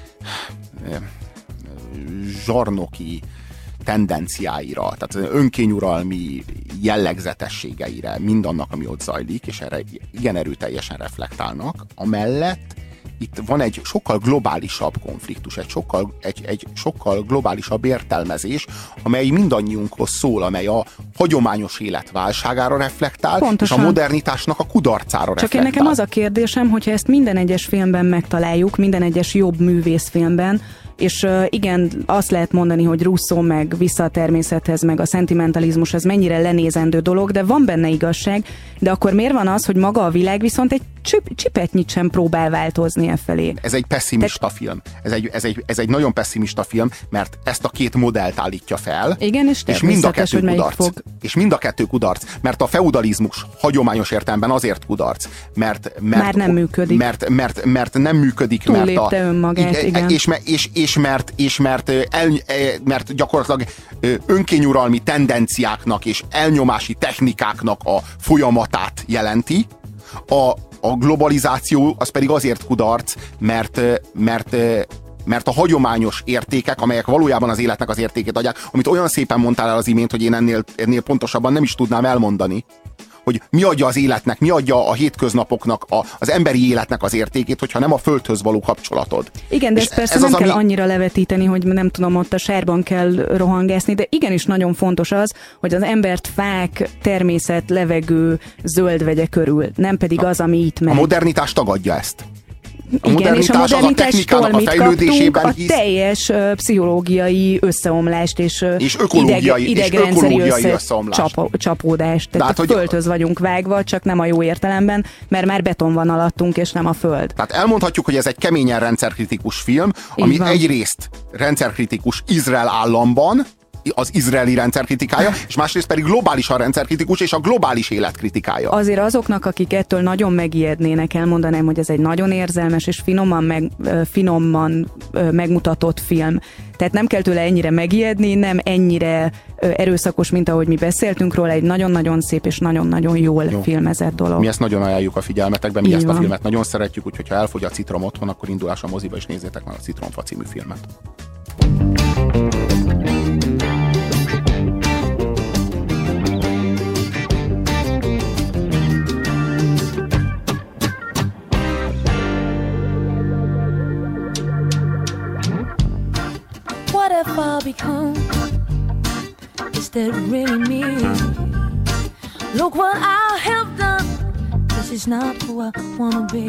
S3: zsarnoki tendenciáira, tehát önkényuralmi jellegzetességeire, mindannak, ami ott zajlik, és erre igen erőteljesen reflektálnak. Amellett itt van egy sokkal globálisabb konfliktus, egy sokkal, egy, egy sokkal globálisabb értelmezés, amely mindannyiunkhoz szól, amely a hagyományos élet válságára reflektál, pontosan. És a modernitásnak a kudarcára
S2: Csak
S3: reflektál.
S2: Csak nekem az a kérdésem, hogyha ezt minden egyes filmben megtaláljuk, minden egyes jobb művészfilmben, és uh, igen, azt lehet mondani, hogy Rousseau meg vissza a természethez, meg a szentimentalizmus, ez mennyire lenézendő dolog, de van benne igazság, de akkor miért van az, hogy maga a világ viszont egy csip, csipetnyit sem próbál változni e felé?
S3: Ez egy pessimista Te... film. Ez egy, ez, egy, ez egy nagyon pessimista film, mert ezt a két modellt állítja fel.
S2: Igen, és,
S3: és mind a kettő kudarc.
S2: Fog...
S3: És mind a kettő kudarc, mert a feudalizmus hagyományos értelemben azért kudarc, mert, mert
S2: már nem működik.
S3: Mert, mert, mert nem működik,
S2: túllépte
S3: mert a,
S2: önmagát, igen.
S3: És, és, és mert, és mert, el, mert gyakorlatilag önkényuralmi tendenciáknak és elnyomási technikáknak a folyamatát jelenti. A, a globalizáció az pedig azért kudarc, mert, mert mert a hagyományos értékek, amelyek valójában az életnek az értékét adják, amit olyan szépen mondtál el az imént, hogy én ennél, ennél pontosabban nem is tudnám elmondani, hogy mi adja az életnek, mi adja a hétköznapoknak, a, az emberi életnek az értékét, hogyha nem a földhöz való kapcsolatod.
S2: Igen, de
S3: és
S2: ezt persze
S3: ez
S2: nem
S3: az,
S2: kell
S3: ami...
S2: annyira levetíteni, hogy nem tudom, ott a sárban kell rohangászni, de igenis nagyon fontos az, hogy az embert fák, természet, levegő, zöld vegye körül, nem pedig az, ami itt megy.
S3: A modernitás tagadja ezt. A
S2: igen,
S3: modernitás,
S2: és a modernitástól mit kaptunk? A
S3: hisz...
S2: teljes uh, pszichológiai összeomlást és, uh,
S3: és ökológiai,
S2: ideg, idegrendszeri
S3: és
S2: össze,
S3: összeomlást.
S2: Csap, csapódást. Tehát, Tehát a földhöz hogy... vagyunk vágva, csak nem a jó értelemben, mert már beton van alattunk, és nem a föld.
S3: Tehát elmondhatjuk, hogy ez egy keményen rendszerkritikus film, ami egyrészt rendszerkritikus Izrael államban, az izraeli rendszerkritikája, és másrészt pedig globálisan rendszerkritikus, és a globális életkritikája.
S2: Azért azoknak, akik ettől nagyon megijednének, elmondanám, hogy ez egy nagyon érzelmes és finoman, meg, finoman megmutatott film. Tehát nem kell tőle ennyire megijedni, nem ennyire erőszakos, mint ahogy mi beszéltünk róla, egy nagyon-nagyon szép és nagyon-nagyon jól Jó. filmezett dolog.
S3: Mi ezt nagyon ajánljuk a figyelmetekbe, mi Így ezt van. a filmet nagyon szeretjük, úgyhogy ha elfogy a citrom otthon, akkor indulás a moziba, és nézzétek meg a Citromfa című filmet.
S4: What have I become? Is that really me? Look what I have done. This is not who I wanna be.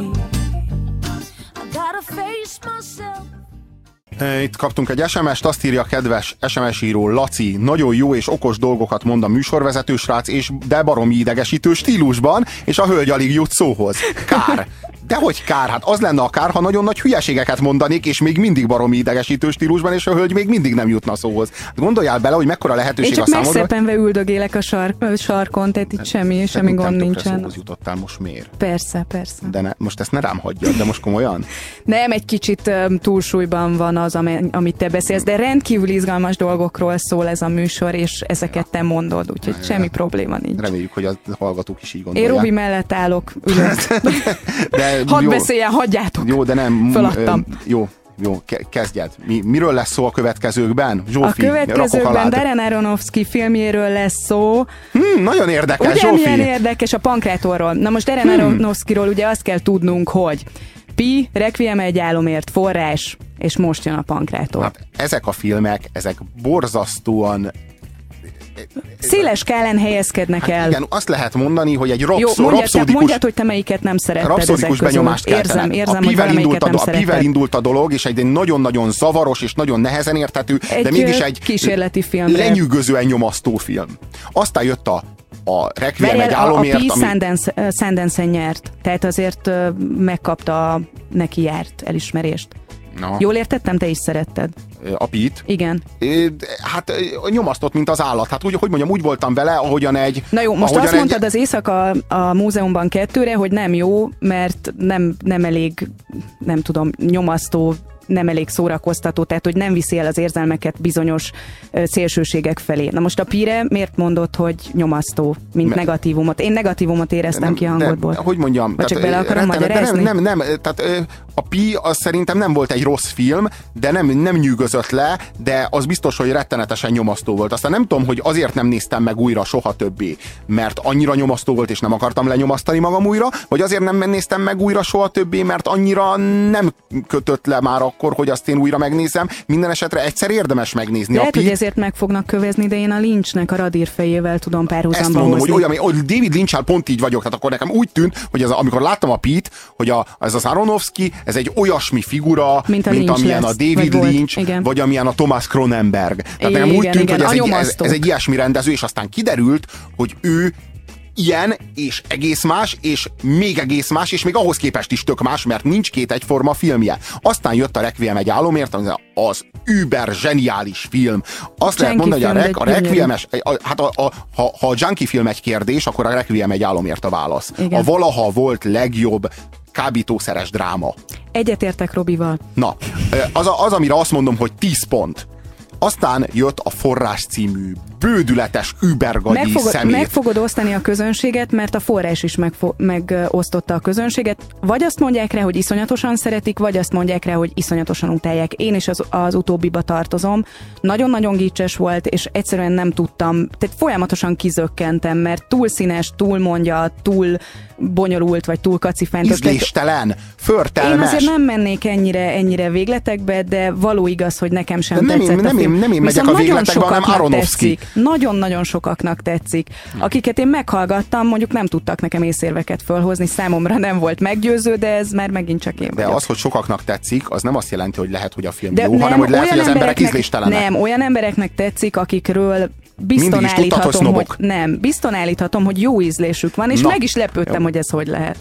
S4: I gotta face myself.
S3: Itt kaptunk egy es em est, azt írja a kedves es em es író Laci, nagyon jó és okos dolgokat mond a műsorvezető srác, és de baromi idegesítő stílusban, és a hölgy alig jut szóhoz. Kár. Dehogy kár, hát az lenne a kár, ha nagyon nagy hülyeségeket mondanék, és még mindig baromi idegesítő stílusban, és a hölgy még mindig nem jutna szóhoz. Hát gondoljál bele, hogy mekkora lehetőség a számodra.
S2: Én csak megszepenve üldögélek a sark, sarkon, tehát itt semmi, hát, semmi gond nincsen.
S3: Szóhoz jutottál, most miért?
S2: Persze, persze.
S3: De ne, most ezt ne rám hagyjad, de most komolyan?
S2: Nem, egy kicsit um, túlsúlyban van az, amit te beszélsz, de rendkívül izgalmas dolgokról szól ez a műsor, és ezeket te mondod, úgyhogy ja. semmi probléma nincs.
S3: Reméljük, hogy a hallgatók is így gondolják.
S2: Én Robi mellett állok, ülök. de Hadd beszéljen, hagyjátok.
S3: Jó, de nem.
S2: Föladtam.
S3: Jó, jó, kezdjed. Mi, miről lesz szó a következőkben? Zsófi,
S2: a következőkben Darren Aronofsky filmjéről lesz szó.
S3: Hmm, nagyon érdekes,
S2: ugye,
S3: Zsófi.
S2: milyen érdekes a Pankrátorról. Na most Darren hmm. Aronofskyról ugye azt kell tudnunk, hogy Pi, Requiem egy álomért, Forrás, és most jön a Pankrátor.
S3: Hát, ezek a filmek, ezek borzasztóan
S2: széles skálán helyezkednek
S3: hát
S2: el.
S3: Igen, azt lehet mondani, hogy egy rapsz,
S2: Jó, mondjad,
S3: rapszódikus...
S2: mondjad, hogy te melyiket nem szeretted
S3: rapszódikus benyomást
S2: érzem, érzem,
S3: a pivel
S2: hogy
S3: indult, a,
S2: nem
S3: a pivel indult a dolog, és egy nagyon-nagyon zavaros és nagyon nehezen érthető,
S2: egy
S3: de mégis egy
S2: kísérleti film.
S3: Lenyűgözően nyomasztó film. Aztán jött a a Requiem egy álomért,
S2: a, a Pi
S3: ami...
S2: Sundance, uh, Sundance-en nyert, tehát azért uh, megkapta, neki járt elismerést. No. Jól értettem, te is szeretted.
S3: A Pit?
S2: Igen.
S3: Hát nyomasztott, mint az állat. Hát úgy, hogy mondjam, úgy voltam vele, ahogyan egy...
S2: Na jó, most azt mondtad egy... az Éjszaka a múzeumban kettőre, hogy nem jó, mert nem, nem elég, nem tudom, nyomasztó, nem elég szórakoztató, tehát hogy nem viszi el az érzelmeket bizonyos uh, szélsőségek felé. Na most a Pire miért mondott, hogy nyomasztó, mint Me... negatívumot? Én negatívumot éreztem nem, ki a hangodból.
S3: Hogy mondjam?
S2: Vagy csak bele akarom magyarázni?
S3: Nem, nem, nem, tehát a Pi az szerintem nem volt egy rossz film, de nem, nem nyűgözött le, de az biztos, hogy rettenetesen nyomasztó volt. Aztán nem tudom, hogy azért nem néztem meg újra soha többé, mert annyira nyomasztó volt, és nem akartam lenyomasztani magam újra, vagy azért nem néztem meg újra soha többé, mert annyira nem kötött le már akkor, hogy azt én újra megnézem. Minden esetre egyszer érdemes megnézni.
S2: Lehet,
S3: a Pi...
S2: hogy ezért meg fognak kövezni, de én a Lynchnek a radír fejével tudom párhuzamba
S3: Ezt mondom,
S2: hozni.
S3: hogy olyan, hogy David Lynch-el pont így vagyok, tehát akkor nekem úgy tűnt, hogy ez, amikor láttam a Pit, hogy a, ez az Aronofsky, ez egy olyasmi figura, mint, mint amilyen lesz, a David vagy Lynch, vagy, vagy amilyen a Thomas Cronenberg. Tehát igen, nekem úgy tűnt, igen, hogy ez egy, ez, ez egy ilyesmi rendező, és aztán kiderült, hogy ő ilyen, és egész más, és még egész más, és még ahhoz képest is tök más, mert nincs két egyforma filmje. Aztán jött a Requiem egy álomért, az über zseniális film. Azt lehet mondani, hogy a, Re- a Requiem-es, hát a, a, ha, ha a junkie film egy kérdés, akkor a Requiem egy álomért a válasz. Igen. A valaha volt legjobb kábítószeres dráma.
S2: Egyetértek Robival.
S3: Na, az, az, amire azt mondom, hogy tíz pont. Aztán jött a Forrás című bődületes übergagyi
S2: Megfogod,
S3: szemét.
S2: meg fogod osztani a közönséget, mert a Forrás is megfo- megosztotta a közönséget. Vagy azt mondják rá, hogy iszonyatosan szeretik, vagy azt mondják rá, hogy iszonyatosan utálják. Én is az, az utóbbiba tartozom. Nagyon-nagyon gicses volt, és egyszerűen nem tudtam, tehát folyamatosan kizökkentem, mert túl színes, túl mondja, túl bonyolult, vagy túl kacifántos.
S3: Ízléstelen, förtelmes.
S2: Én azért nem mennék ennyire, ennyire végletekbe, de való igaz, hogy nekem sem
S3: de nem
S2: tetszett
S3: én,
S2: a
S3: nem
S2: film.
S3: Én, nem én megyek a végletekbe, hanem Aronofsky.
S2: Nagyon-nagyon sokaknak tetszik. Akiket én meghallgattam, mondjuk nem tudtak nekem észérveket fölhozni, számomra nem volt meggyőző, de ez már megint csak én
S3: De
S2: vagyok.
S3: az, hogy sokaknak tetszik, az nem azt jelenti, hogy lehet, hogy a film
S2: de
S3: jó,
S2: nem,
S3: hanem hogy lehet, hogy az emberek
S2: embereknek,
S3: ízléstelenek.
S2: Nem, olyan embereknek tetszik, akikről bizton állíthatom, hogy nem, bizton állíthatom, hogy jó ízlésük van, és
S3: Na,
S2: meg is lepődtem,
S3: jó.
S2: hogy ez hogy lehet.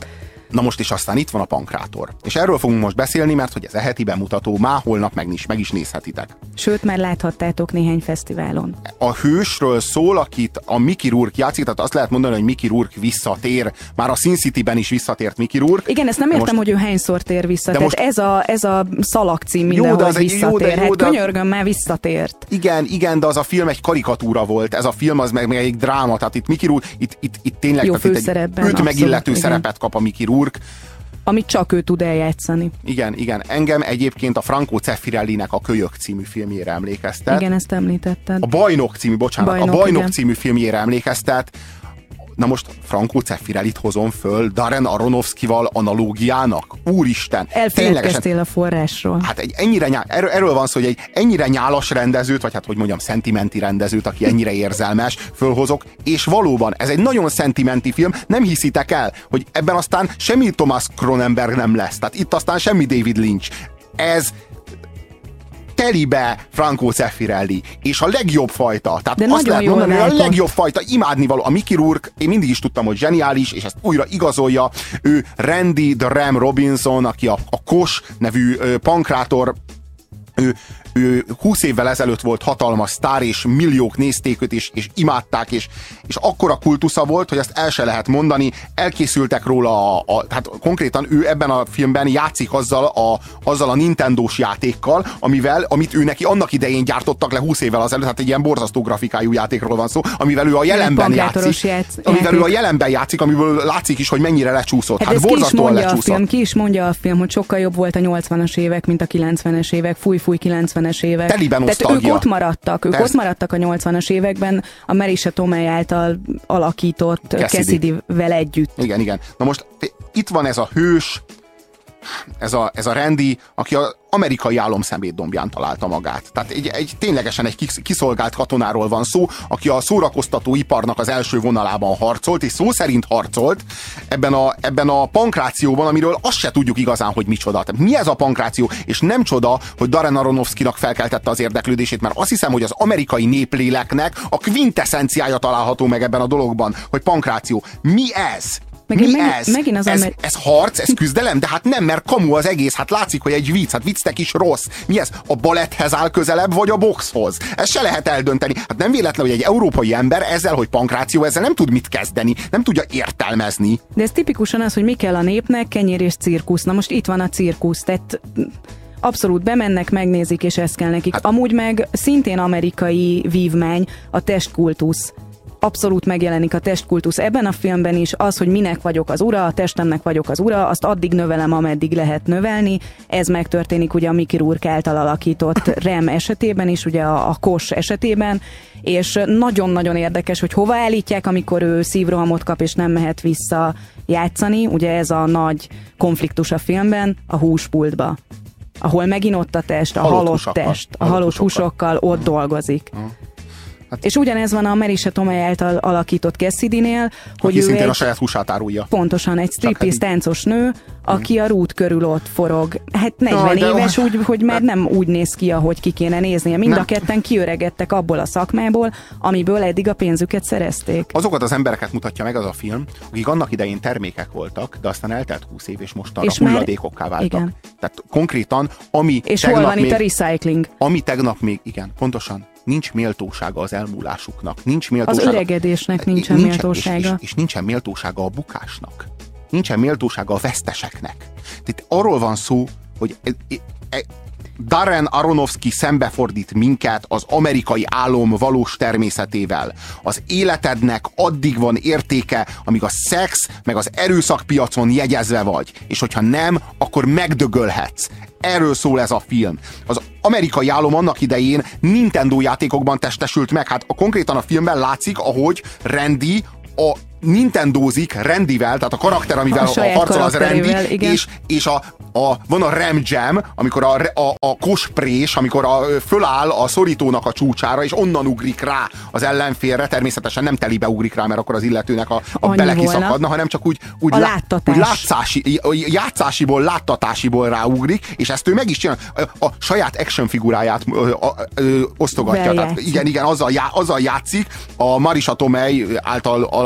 S3: Na most is aztán itt van a Pankrátor. És erről fogunk most beszélni, mert hogy ez e heti bemutató, már holnap meg is, meg is nézhetitek.
S2: Sőt, már láthattátok néhány fesztiválon.
S3: A hősről szól, akit a Mickey Rourke játszik, tehát azt lehet mondani, hogy Mickey Rourke visszatér. Már a Sin City-ben is visszatért Mickey Rourke.
S2: Igen, ezt nem értem, most, hogy ő hányszor tér vissza. Tehát most, ez a, ez a szalagcím mindenhol visszatér. Hát könyörgöm, már visszatért.
S3: Igen, igen, de az a film egy karikatúra volt. Ez a film az meg, meg egy dráma. Tehát itt Mickey Rourke, itt, itt, itt tényleg
S2: jó
S3: főszerepben, őt megillető igen. szerepet kap a Mickey Rourke.
S2: Amit csak ő tud eljátszani.
S3: Igen, igen. Engem egyébként a Franco Zeffirellinek a Kölyök című filmjére emlékeztet.
S2: Igen, ezt említetted.
S3: A Bajnok című, bocsánat,
S2: Bajnok,
S3: a Bajnok
S2: igen.
S3: című filmjére emlékeztet. Na most Franco Zeffirellit hozom föl Darren Aronofskyval analógiának. Úristen!
S2: Elfelejtkeztél a forrásról.
S3: Hát egy ennyire nyá... erről, erről van szó, hogy egy ennyire nyálas rendezőt, vagy hát hogy mondjam, szentimenti rendezőt, aki ennyire érzelmes, fölhozok, és valóban ez egy nagyon szentimenti film, nem hiszitek el, hogy ebben aztán semmi Thomas Cronenberg nem lesz. Tehát itt aztán semmi David Lynch. Ez telibe Franco Zeffirelli, és a legjobb fajta. Tehát
S2: de
S3: azt lehet mondani, hogy a
S2: látom.
S3: legjobb fajta, imádnivaló. A Mickey Rourke, én mindig is tudtam, hogy zseniális, és ezt újra igazolja. Ő Randy the Ram Robinson, aki a, a Kos nevű ö, pankrátor, ő, ő húsz évvel ezelőtt volt hatalmas sztár, és milliók nézték őt, és, és imádták, és, és akkora kultusza volt, hogy azt el se lehet mondani, elkészültek róla, a, a, tehát konkrétan ő ebben a filmben játszik azzal a, azzal a Nintendós játékkal, amivel, amit ő neki annak idején gyártottak le húsz évvel azelőtt, tehát egy ilyen borzasztó grafikájú játékról van szó, amivel ő a jelenben játszik,
S2: játsz,
S3: amivel ő a jelenben játszik, amiből látszik is, hogy mennyire lecsúszott.
S2: Hát,
S3: hát borzasztóan lecsúszott.
S2: Film, ki is mondja a film, hogy sokkal jobb volt a nyolcvanas évek, mint a kilencvenes évek, fúj-fúj kilencvenes évek.
S3: Teliben
S2: tehát
S3: osztalgia.
S2: ők ott maradtak, ők
S3: Persze.
S2: ott maradtak a nyolcvanas években, a Marisa Tomei által alakított Cassidy-vel együtt.
S3: Igen, igen. Na most itt van ez a hős, ez a, ez a Randy, aki az amerikai álom szemétdombján találta magát. Tehát egy, egy, ténylegesen egy kiszolgált katonáról van szó, aki a szórakoztató iparnak az első vonalában harcolt, és szó szerint harcolt ebben a, ebben a pankrációban, amiről azt se tudjuk igazán, hogy micsoda. Tehát mi ez a pankráció? És nem csoda, hogy Darren Aronofskynak felkeltette az érdeklődését, mert azt hiszem, hogy az amerikai népléleknek a kvintessenciája található meg ebben a dologban, hogy pankráció. Mi ez?
S2: Megint,
S3: Mi
S2: megint,
S3: ez?
S2: megint az
S3: ez,
S2: amer...
S3: ez harc, ez küzdelem? De hát nem, mert kamu az egész, hát látszik, hogy egy vicc, hát viccnek is rossz. Mi ez? A baletthez áll közelebb, vagy a boxhoz? Ezt se lehet eldönteni. Hát nem véletlen, hogy egy európai ember ezzel, hogy pankráció, ezzel nem tud mit kezdeni, nem tudja értelmezni.
S2: De ez tipikusan az, hogy mi kell a népnek, kenyér és cirkusz. Na most itt van a cirkusz, tehát abszolút bemennek, megnézik, és ez kell nekik. Hát... Amúgy meg szintén amerikai vívmány a testkultusz. Abszolút megjelenik a testkultusz ebben a filmben is, az, hogy minek vagyok az ura, a testemnek vagyok az ura, azt addig növelem, ameddig lehet növelni. Ez megtörténik ugye a Mickey Rourke által alakított Rem esetében is, ugye a, a Kos esetében, és nagyon-nagyon érdekes, hogy hova állítják, amikor ő szívrohamot kap, és nem mehet vissza játszani. Ugye ez a nagy konfliktus a filmben, a húspultba, ahol megint ott a test, a halott, halott test, a halott, halott húsokkal ott dolgozik. Uh. Hát, és ugyanez van a Marisa Tomei által alakított Cassidy-nél, hogy ő
S3: szintén
S2: egy,
S3: a saját húsát árulja.
S2: Pontosan, egy striptease táncos nő, aki a rút körül ott forog. Hát negyven
S3: no,
S2: éves, úgy, hogy már nem úgy néz ki, ahogy ki kéne néznie. Mind nem. A ketten kiöregettek abból a szakmából, amiből eddig a pénzüket szerezték.
S3: Azokat az embereket mutatja meg az a film, akik annak idején termékek voltak, de aztán eltelt húsz év, és mostanra és hulladékokká váltak.
S2: Igen.
S3: Tehát konkrétan, ami
S2: és hol van még, itt a recycling?
S3: Ami tegnap még, igen, pontosan, nincs méltósága az elmúlásuknak. Nincs méltósága.
S2: Az öregedésnek nincsen, nincsen méltósága.
S3: És, és, és nincsen méltósága a bukásnak. Nincsen méltósága a veszteseknek. Tehát arról van szó, hogy e, e, Darren Aronofsky szembefordít minket az amerikai álom valós természetével. Az életednek addig van értéke, amíg a szex meg az erőszakpiacon jegyezve vagy. És hogyha nem, akkor megdögölhetsz. Erről szól ez a film. Az amerikai álom annak idején Nintendo játékokban testesült meg. Hát a, konkrétan a filmben látszik, ahogy Randy a Nintendozik Randyvel, tehát a karakter, amivel a harcol az Randy, és, és a, a, van a Ram Jam, amikor a, a, a kosprés, amikor a, föláll a szorítónak a csúcsára, és onnan ugrik rá az ellenfélre, természetesen nem telibe ugrik rá, mert akkor az illetőnek a, a bele kiszakadna, hanem csak úgy, úgy, lá, úgy látszási, játszásiból, láttatásiból ráugrik, és ezt ő meg is csinál. A, a saját action figuráját ö, ö, ö, osztogatja. Tehát, igen, igen, azzal, já, azzal játszik a Marisa Tomei által alakított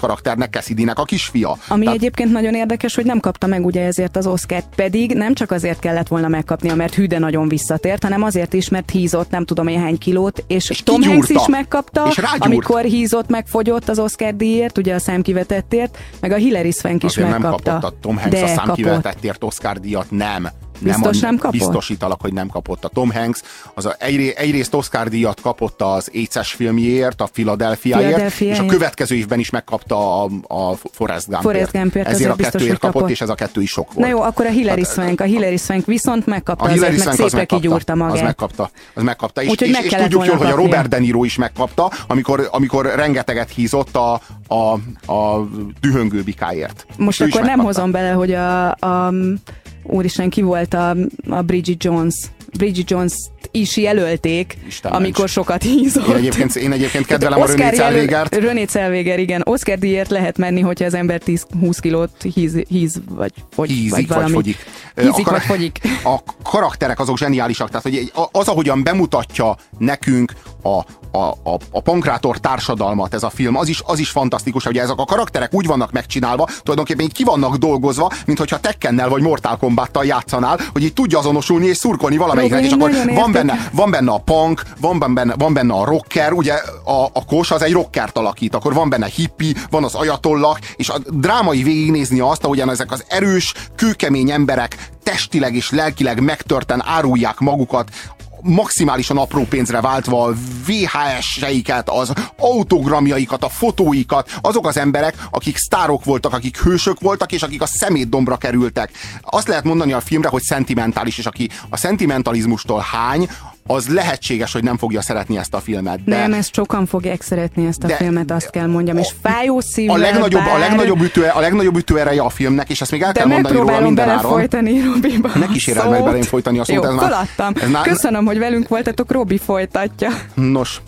S3: karakternek, Cassidy-nek a kisfia.
S2: Ami
S3: Tehát...
S2: egyébként nagyon érdekes, hogy nem kapta meg ugye ezért az Oscart, pedig nem csak azért kellett volna megkapnia, mert hű, de nagyon visszatért, hanem azért is, mert hízott nem tudom én hány kilót, és, és Tom Hanks is megkapta, és amikor hízott, megfogyott az Oscar díjért, ugye a számkivetettért, meg a Hilary Swank is
S3: azért
S2: megkapta.
S3: Nem kapott a Tom Hanks
S2: de
S3: a számkivetettért Oscar díjat, nem.
S2: Biztos nem, nem kapott?
S3: Biztosítalak, hogy nem kapott. A Tom Hanks az a, egy, egyrészt Oscar díjat kapott az Éces filmjéért, a Philadelphiaért, és a következő évben is megkapta a, a Forrest Gumpért.
S2: Forrest Gumpért
S3: ezért a
S2: biztos,
S3: kettőért kapott,
S2: kapott,
S3: és ez a kettő is sok volt.
S2: Na jó, akkor a Hilary hát, Swank, a Hilary Swank viszont megkapta, a azért, meg szépre kigyúrta magát.
S3: Az megkapta, az megkapta. És,
S2: Úgyhogy
S3: és,
S2: meg
S3: és tudjuk jól, hogy a Robert De Niro is megkapta, amikor, amikor rengeteget hízott a, a, a dühöngő bikáért.
S2: Most akkor nem hozom bele, hogy a, a úristen, ki volt a, a Bridget Jones. Bridget Jones is jelölték, Isten amikor mencs. sokat hízott.
S3: Én egyébként, én egyébként kedvelem a René Zellwegert.
S2: René Zellweger, igen. Oscar díjért lehet menni, hogyha az ember tíz kilót híz, híz vagy fogy.
S3: Hízik, vagy,
S2: valami.
S3: vagy fogyik.
S2: Hízik,
S3: a,
S2: vagy fogyik.
S3: A karakterek azok zseniálisak. Tehát, hogy az, ahogyan bemutatja nekünk a, a, a, a pankrátor társadalmat ez a film, az is, az is fantasztikus, hogy ezek a karakterek úgy vannak megcsinálva, tulajdonképpen így ki vannak dolgozva, mint hogyha Tekkennel vagy Mortal Kombattal játszanál, hogy így tudja azonosulni és szurkolni valamelyiknek, és akkor van benne, van benne a punk, van benne, van benne a rocker, ugye a, a kos az egy rockert alakít, akkor van benne hippi, van az ajatollak, és a drámai végignézni azt, ahogyan ezek az erős, kőkemény emberek testileg és lelkileg megtörten árulják magukat, maximálisan apró pénzre váltva a vé há es-eiket, az autogramjaikat, a fotóikat, azok az emberek, akik sztárok voltak, akik hősök voltak, és akik a szemétdombra kerültek. Azt lehet mondani a filmre, hogy szentimentális, és aki a szentimentalizmustól hány, az lehetséges, hogy nem fogja szeretni ezt a filmet. De
S2: nem, ezt sokan fogják szeretni ezt a filmet, azt kell mondjam, és fájó szívvel,
S3: a legnagyobb,
S2: bár...
S3: a legnagyobb, ütő, a legnagyobb ütőereje a filmnek, és ezt még el
S2: de
S3: kell mondani róla mindenáron.
S2: De megpróbálom belefolytani Robiba
S3: Ne kíséreld meg belém folytani a szót.
S2: Jó,
S3: ez
S2: feladtam. Már... Köszönöm, hogy velünk voltatok, Robi folytatja.
S3: Nos,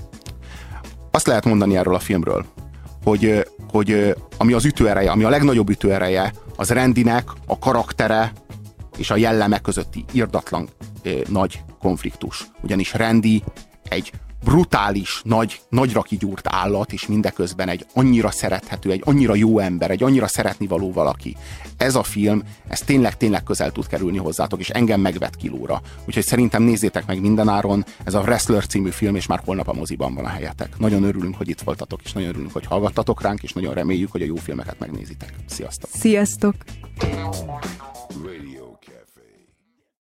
S3: azt lehet mondani erről a filmről, hogy, hogy ami az ütőereje, ami a legnagyobb ütőereje, az Randynek a karaktere és a jelleme közötti irdatlan eh, nagy konfliktus. Ugyanis Randy egy brutális, nagy, nagyra kigyúrt állat, és mindeközben egy annyira szerethető, egy annyira jó ember, egy annyira szeretnivaló valaki. Ez a film, ez tényleg-tényleg közel tud kerülni hozzátok, és engem megvet kilóra. Úgyhogy szerintem nézzétek meg mindenáron, ez a Wrestler című film, és már holnap a moziban van a helyetek. Nagyon örülünk, hogy itt voltatok, és nagyon örülünk, hogy hallgattatok ránk, és nagyon reméljük, hogy a jó filmeket megnézitek. Sziasztok!
S2: Sziasztok!